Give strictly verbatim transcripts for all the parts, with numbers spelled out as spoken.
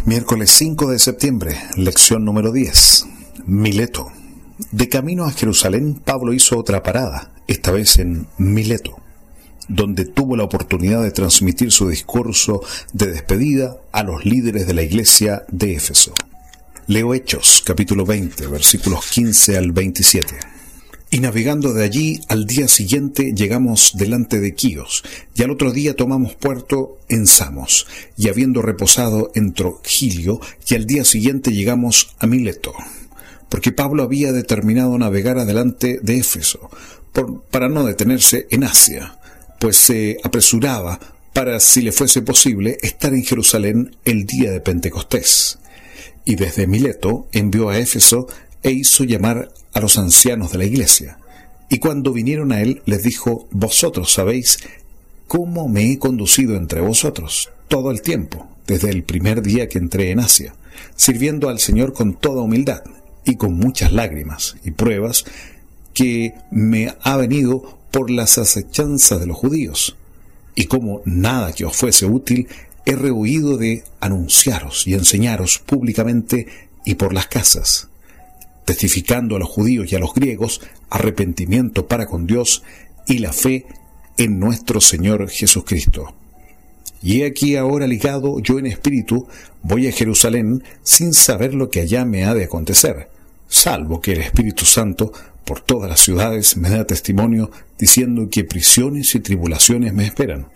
Miércoles cinco de septiembre, lección número diez. Mileto. De camino a Jerusalén, Pablo hizo otra parada, esta vez en Mileto, donde tuvo la oportunidad de transmitir su discurso de despedida a los líderes de la iglesia de Éfeso. Leo Hechos, capítulo veinte, versículos quince al veintisiete. Y navegando de allí, al día siguiente llegamos delante de Quíos, y al otro día tomamos puerto en Samos, y habiendo reposado en Trogilio, y al día siguiente llegamos a Mileto, porque Pablo había determinado navegar adelante de Éfeso, por, para no detenerse en Asia, pues se apresuraba para, si le fuese posible, estar en Jerusalén el día de Pentecostés. Y desde Mileto envió a Éfeso e hizo llamar a los ancianos de la iglesia. Y cuando vinieron a él, les dijo: vosotros sabéis cómo me he conducido entre vosotros todo el tiempo, desde el primer día que entré en Asia, sirviendo al Señor con toda humildad y con muchas lágrimas y pruebas que me ha venido por las asechanzas de los judíos. Y como nada que os fuese útil, he rehuido de anunciaros y enseñaros públicamente y por las casas, testificando a los judíos y a los griegos arrepentimiento para con Dios y la fe en nuestro Señor Jesucristo. Y he aquí ahora ligado yo en espíritu, voy a Jerusalén sin saber lo que allá me ha de acontecer, salvo que el Espíritu Santo por todas las ciudades me da testimonio, diciendo que prisiones y tribulaciones me esperan.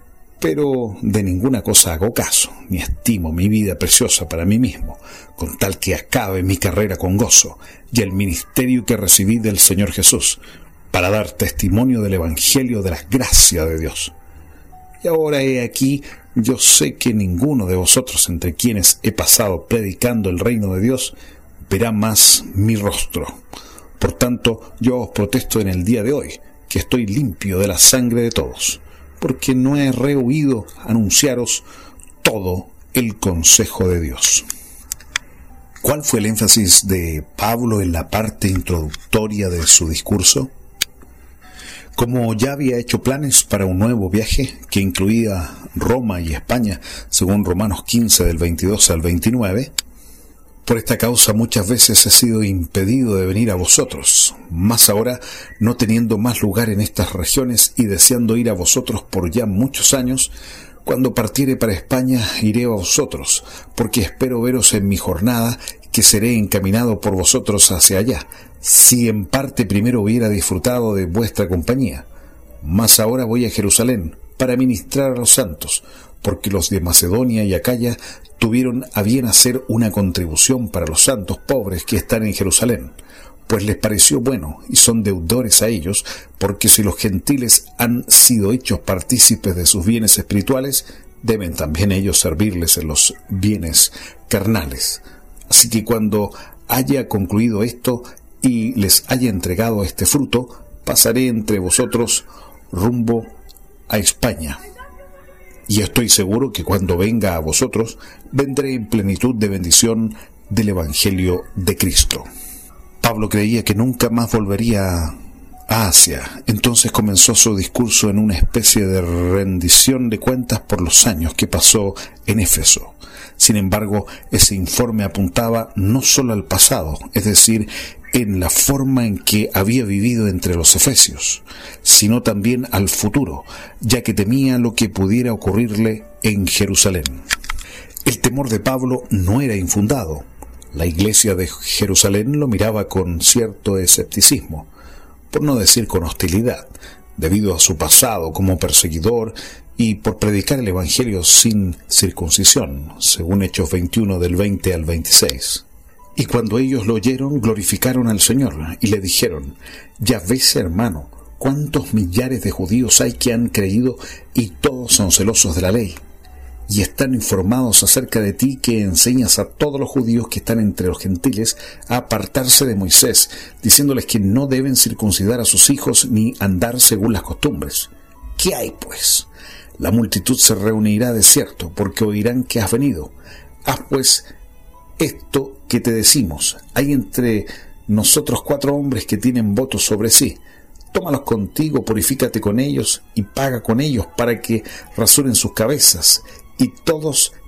Pero de ninguna cosa hago caso, ni estimo mi vida preciosa para mí mismo, con tal que acabe mi carrera con gozo, y el ministerio que recibí del Señor Jesús, para dar testimonio del Evangelio de la gracia de Dios. Y ahora he aquí, yo sé que ninguno de vosotros entre quienes he pasado predicando el reino de Dios, verá más mi rostro. Por tanto, yo os protesto en el día de hoy, que estoy limpio de la sangre de todos, porque no he rehuido anunciaros todo el consejo de Dios. ¿Cuál fue el énfasis de Pablo en la parte introductoria de su discurso? Como ya había hecho planes para un nuevo viaje que incluía Roma y España, según Romanos quince del veintidós al veintinueve, por esta causa muchas veces he sido impedido de venir a vosotros, más ahora no teniendo más lugar en estas regiones y deseando ir a vosotros por ya muchos años. Cuando partiere para España iré a vosotros, porque espero veros en mi jornada, que seré encaminado por vosotros hacia allá, si en parte primero hubiera disfrutado de vuestra compañía. Mas ahora voy a Jerusalén para ministrar a los santos, porque los de Macedonia y Acaya tuvieron a bien hacer una contribución para los santos pobres que están en Jerusalén, pues les pareció bueno y son deudores a ellos, porque si los gentiles han sido hechos partícipes de sus bienes espirituales, deben también ellos servirles en los bienes carnales. Así que cuando haya concluido esto y les haya entregado este fruto, pasaré entre vosotros rumbo a España. Y estoy seguro que cuando venga a vosotros, vendré en plenitud de bendición del Evangelio de Cristo. Pablo creía que nunca más volvería a Asia. Entonces comenzó su discurso en una especie de rendición de cuentas por los años que pasó en Éfeso. Sin embargo, ese informe apuntaba no solo al pasado, es decir, en la forma en que había vivido entre los efesios, sino también al futuro, ya que temía lo que pudiera ocurrirle en Jerusalén. El temor de Pablo no era infundado. La iglesia de Jerusalén lo miraba con cierto escepticismo, por no decir con hostilidad, debido a su pasado como perseguidor y por predicar el Evangelio sin circuncisión, según Hechos veintiuno del veinte al veintiséis. Y cuando ellos lo oyeron, glorificaron al Señor y le dijeron: ya ves, hermano, cuántos millares de judíos hay que han creído y todos son celosos de la ley, y están informados acerca de ti, que enseñas a todos los judíos que están entre los gentiles a apartarse de Moisés, diciéndoles que no deben circuncidar a sus hijos ni andar según las costumbres. ¿Qué hay, pues? La multitud se reunirá de cierto, porque oirán que has venido. Haz, pues, esto que te decimos. Hay entre nosotros cuatro hombres que tienen votos sobre sí. Tómalos contigo, purifícate con ellos y paga con ellos para que rasuren sus cabezas, y todos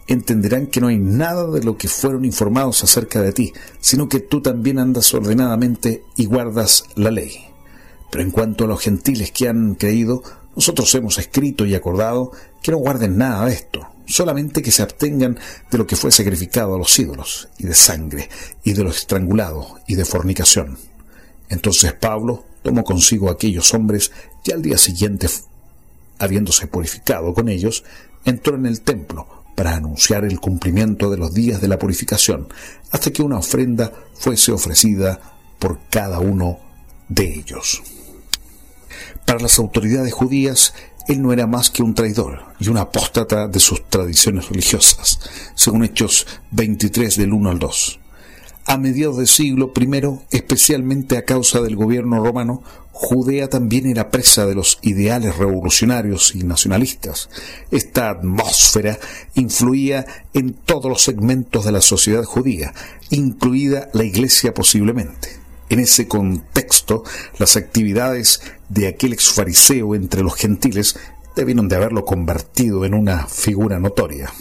entenderán que no hay nada de lo que fueron informados acerca de ti, sino que tú también andas ordenadamente y guardas la ley. Pero en cuanto a los gentiles que han creído, nosotros hemos escrito y acordado que no guarden nada de esto, solamente que se abstengan de lo que fue sacrificado a los ídolos, y de sangre, y de lo estrangulado, y de fornicación. Entonces Pablo tomó consigo a aquellos hombres, y al día siguiente, habiéndose purificado con ellos, entró en el templo para anunciar el cumplimiento de los días de la purificación, hasta que una ofrenda fuese ofrecida por cada uno de ellos. Para las autoridades judías, él no era más que un traidor y un apóstata de sus tradiciones religiosas, según Hechos veintitrés del uno al dos. A mediados del siglo primero, especialmente a causa del gobierno romano, Judea también era presa de los ideales revolucionarios y nacionalistas. Esta atmósfera influía en todos los segmentos de la sociedad judía, incluida la Iglesia posiblemente. En ese contexto, las actividades de aquel exfariseo entre los gentiles debieron de haberlo convertido en una figura notoria,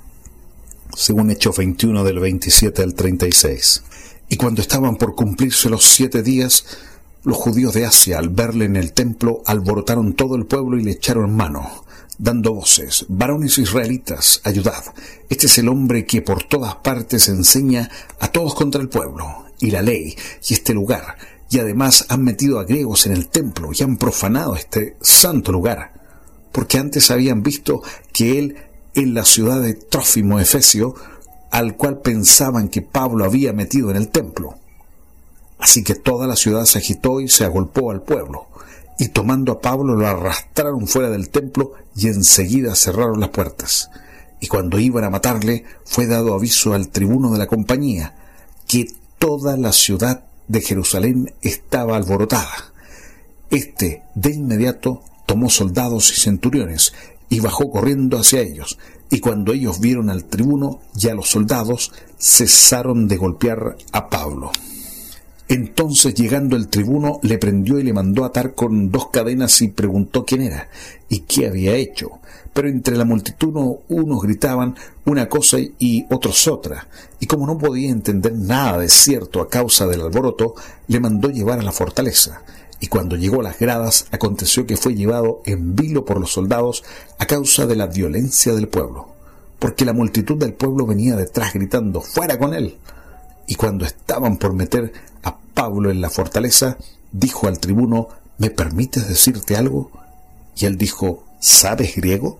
según Hechos veintiuno del veintisiete al treinta y seis. Y cuando estaban por cumplirse los siete días, los judíos de Asia, al verle en el templo, alborotaron todo el pueblo y le echaron mano, dando voces: varones israelitas, ayudad, este es el hombre que por todas partes enseña a todos contra el pueblo y la ley y este lugar, y además han metido a griegos en el templo y han profanado este santo lugar, porque antes habían visto que él en la ciudad de Trófimo Efesio, al cual pensaban que Pablo había metido en el templo. Así que toda la ciudad se agitó y se agolpó al pueblo, y tomando a Pablo lo arrastraron fuera del templo y enseguida cerraron las puertas. Y cuando iban a matarle, fue dado aviso al tribuno de la compañía que toda la ciudad de Jerusalén estaba alborotada. Este, de inmediato, tomó soldados y centuriones y bajó corriendo hacia ellos, y cuando ellos vieron al tribuno y a los soldados, cesaron de golpear a Pablo. Entonces, llegando el tribuno, le prendió y le mandó atar con dos cadenas y preguntó quién era y qué había hecho. Pero entre la multitud unos gritaban una cosa y otros otra, y como no podía entender nada de cierto a causa del alboroto, le mandó llevar a la fortaleza. Y cuando llegó a las gradas, aconteció que fue llevado en vilo por los soldados a causa de la violencia del pueblo, porque la multitud del pueblo venía detrás gritando: ¡fuera con él! Y cuando estaban por meter a Pablo en la fortaleza, dijo al tribuno: ¿me permites decirte algo? Y él dijo: ¿sabes griego?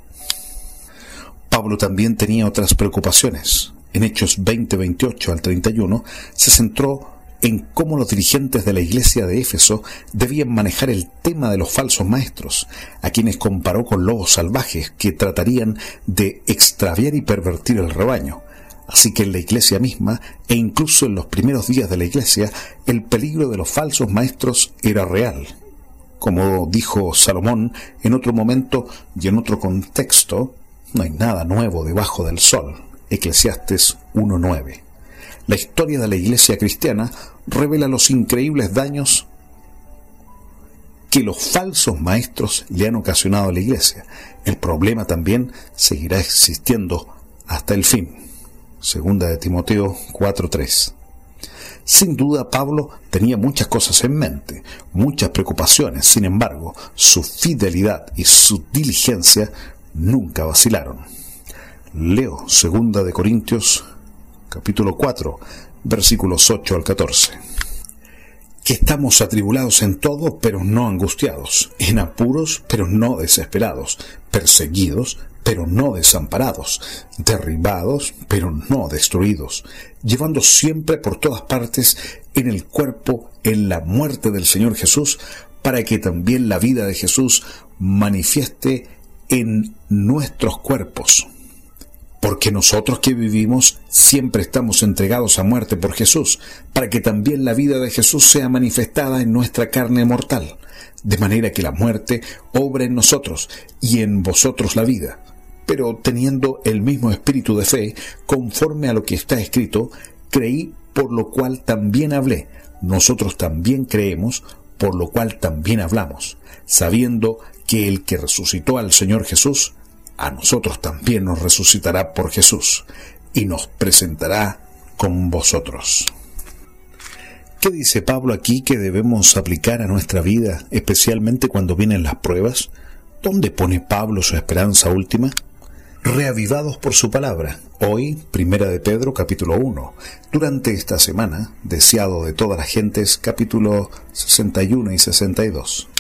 Pablo también tenía otras preocupaciones. En Hechos veinte, veintiocho al treinta y uno, se centró en cómo los dirigentes de la iglesia de Éfeso debían manejar el tema de los falsos maestros, a quienes comparó con lobos salvajes que tratarían de extraviar y pervertir el rebaño. Así que en la iglesia misma, e incluso en los primeros días de la iglesia, el peligro de los falsos maestros era real. Como dijo Salomón en otro momento y en otro contexto, no hay nada nuevo debajo del sol. Eclesiastes uno nueve. La historia de la iglesia cristiana revela los increíbles daños que los falsos maestros le han ocasionado a la iglesia. El problema también seguirá existiendo hasta el fin. Segunda de Timoteo cuatro tres. Sin duda, Pablo tenía muchas cosas en mente, muchas preocupaciones. Sin embargo, su fidelidad y su diligencia nunca vacilaron. Leo Segunda de Corintios, capítulo cuatro, versículos ocho al catorce. Que estamos atribulados en todo, pero no angustiados, en apuros, pero no desesperados, perseguidos, pero no desamparados, derribados, pero no destruidos, llevando siempre por todas partes en el cuerpo en la muerte del Señor Jesús, para que también la vida de Jesús manifieste en nuestros cuerpos. Porque nosotros que vivimos siempre estamos entregados a muerte por Jesús, para que también la vida de Jesús sea manifestada en nuestra carne mortal, de manera que la muerte obra en nosotros y en vosotros la vida. Pero teniendo el mismo espíritu de fe, conforme a lo que está escrito, creí, por lo cual también hablé. Nosotros también creemos, por lo cual también hablamos, sabiendo que el que resucitó al Señor Jesús, a nosotros también nos resucitará por Jesús y nos presentará con vosotros. ¿Qué dice Pablo aquí que debemos aplicar a nuestra vida, especialmente cuando vienen las pruebas? ¿Dónde pone Pablo su esperanza última? Reavivados por su palabra. Hoy, Primera de Pedro, capítulo uno. Durante esta semana, deseado de todas las gentes, capítulo sesenta y uno y sesenta y dos.